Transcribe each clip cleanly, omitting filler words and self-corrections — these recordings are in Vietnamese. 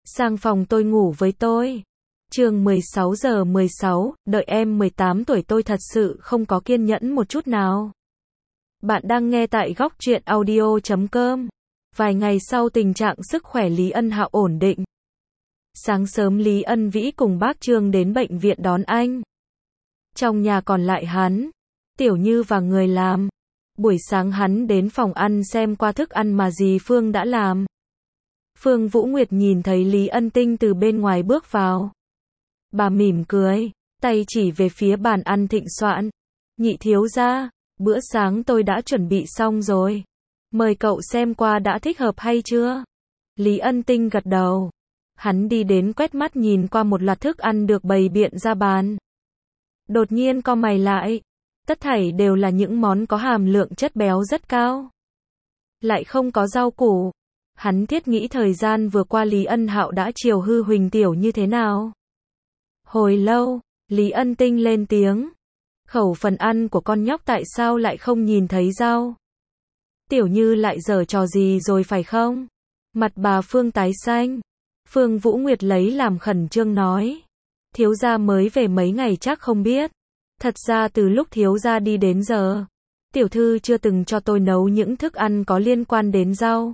Sang phòng tôi ngủ với tôi. Chương 16:16, đợi em 18 tuổi tôi thật sự không có kiên nhẫn một chút nào. Bạn đang nghe tại góc truyện audio.com. Vài ngày sau tình trạng sức khỏe Lý Ân Hạo ổn định. Sáng sớm Lý Ân Vĩ cùng bác Trương đến bệnh viện đón anh. Trong nhà còn lại hắn, Tiểu Như và người làm. Buổi sáng hắn đến phòng ăn xem qua thức ăn mà dì Phương đã làm. Phương Vũ Nguyệt nhìn thấy Lý Ân Tinh từ bên ngoài bước vào. Bà mỉm cười, tay chỉ về phía bàn ăn thịnh soạn. Nhị thiếu gia, bữa sáng tôi đã chuẩn bị xong rồi. Mời cậu xem qua đã thích hợp hay chưa? Lý Ân Tinh gật đầu. Hắn đi đến quét mắt nhìn qua một loạt thức ăn được bày biện ra bàn. Đột nhiên cau mày lại. Tất thảy đều là những món có hàm lượng chất béo rất cao. Lại không có rau củ. Hắn thiết nghĩ thời gian vừa qua Lý Ân Hạo đã chiều hư Huỳnh Tiểu Như thế nào. Hồi lâu, Lý Ân Tinh lên tiếng. Khẩu phần ăn của con nhóc tại sao lại không nhìn thấy rau? Tiểu Như lại giở trò gì rồi phải không? Mặt bà Phương tái xanh. Phương Vũ Nguyệt lấy làm khẩn trương nói. Thiếu gia mới về mấy ngày chắc không biết. Thật ra từ lúc thiếu gia đi đến giờ, tiểu thư chưa từng cho tôi nấu những thức ăn có liên quan đến rau.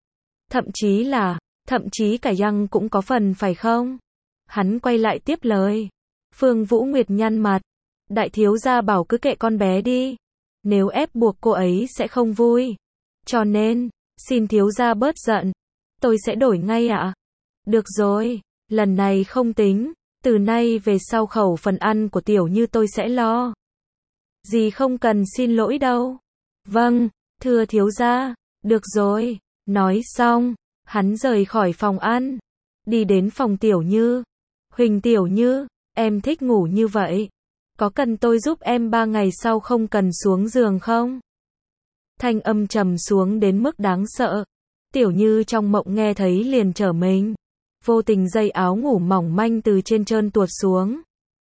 Thậm chí cả răng cũng có phần phải không? Hắn quay lại tiếp lời. Phương Vũ Nguyệt nhăn mặt. Đại thiếu gia bảo cứ kệ con bé đi. Nếu ép buộc cô ấy sẽ không vui. Cho nên, xin thiếu gia bớt giận. Tôi sẽ đổi ngay ạ. Được rồi, lần này không tính. Từ nay về sau khẩu phần ăn của Tiểu Như tôi sẽ lo. Dì không cần xin lỗi đâu. Vâng, thưa thiếu gia. Được rồi. Nói xong, hắn rời khỏi phòng ăn. Đi đến phòng Tiểu Như. Huỳnh Tiểu Như, em thích ngủ như vậy. Có cần tôi giúp em 3 ngày sau không cần xuống giường không? Thanh âm trầm xuống đến mức đáng sợ. Tiểu Như trong mộng nghe thấy liền trở mình. Vô tình dây áo ngủ mỏng manh từ trên trơn tuột xuống.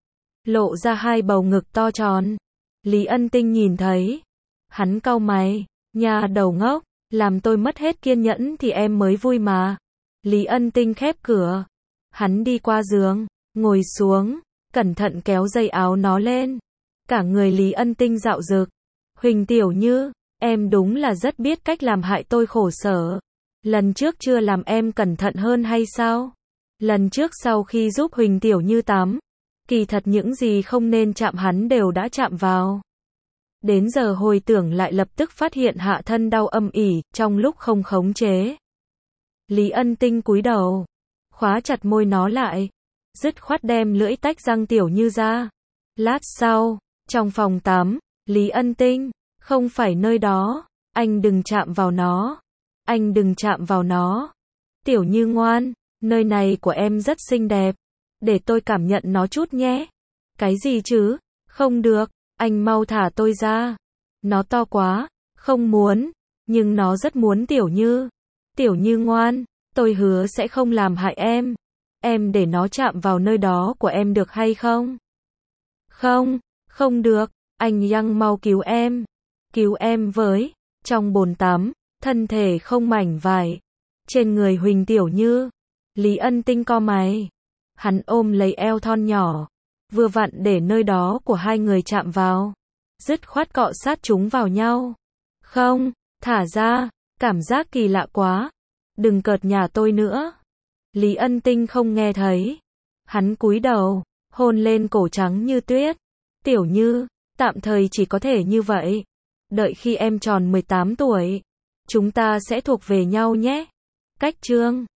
Lộ ra hai bầu ngực to tròn. Lý Ân Tinh nhìn thấy. Hắn cau mày. Nhà đầu ngốc, làm tôi mất hết kiên nhẫn thì em mới vui mà. Lý Ân Tinh khép cửa. Hắn đi qua giường, ngồi xuống, cẩn thận kéo dây áo nó lên. Cả người Lý Ân Tinh dạo dực. Huỳnh Tiểu Như, em đúng là rất biết cách làm hại tôi khổ sở. Lần trước chưa làm em cẩn thận hơn hay sao? Lần trước sau khi giúp Huỳnh Tiểu Như tắm, kỳ thật những gì không nên chạm hắn đều đã chạm vào. Đến giờ hồi tưởng lại lập tức phát hiện hạ thân đau âm ỉ, trong lúc không khống chế. Lý Ân Tinh cúi đầu, khóa chặt môi nó lại, dứt khoát đem lưỡi tách răng Tiểu Như ra. Lát sau, trong phòng tắm, Lý Ân Tinh, không phải nơi đó, anh đừng chạm vào nó. Anh đừng chạm vào nó. Tiểu Như ngoan, nơi này của em rất xinh đẹp. Để tôi cảm nhận nó chút nhé. Cái gì chứ? Không được, anh mau thả tôi ra. Nó to quá, không muốn, nhưng nó rất muốn Tiểu Như. Tiểu Như ngoan, tôi hứa sẽ không làm hại em. Em để nó chạm vào nơi đó của em được hay không? Không, không được, anh Yang mau cứu em. Cứu em với. Trong bồn tắm, thân thể không mảnh vải. Trên người Huỳnh Tiểu Như, Lý Ân Tinh cau mày. Hắn ôm lấy eo thon nhỏ, vừa vặn để nơi đó của hai người chạm vào. Dứt khoát cọ sát chúng vào nhau. Không, thả ra, cảm giác kỳ lạ quá. Đừng cợt nhả tôi nữa. Lý Ân Tinh không nghe thấy. Hắn cúi đầu, hôn lên cổ trắng như tuyết. Tiểu Như, tạm thời chỉ có thể như vậy. Đợi khi em tròn 18 tuổi, chúng ta sẽ thuộc về nhau nhé. Cách chương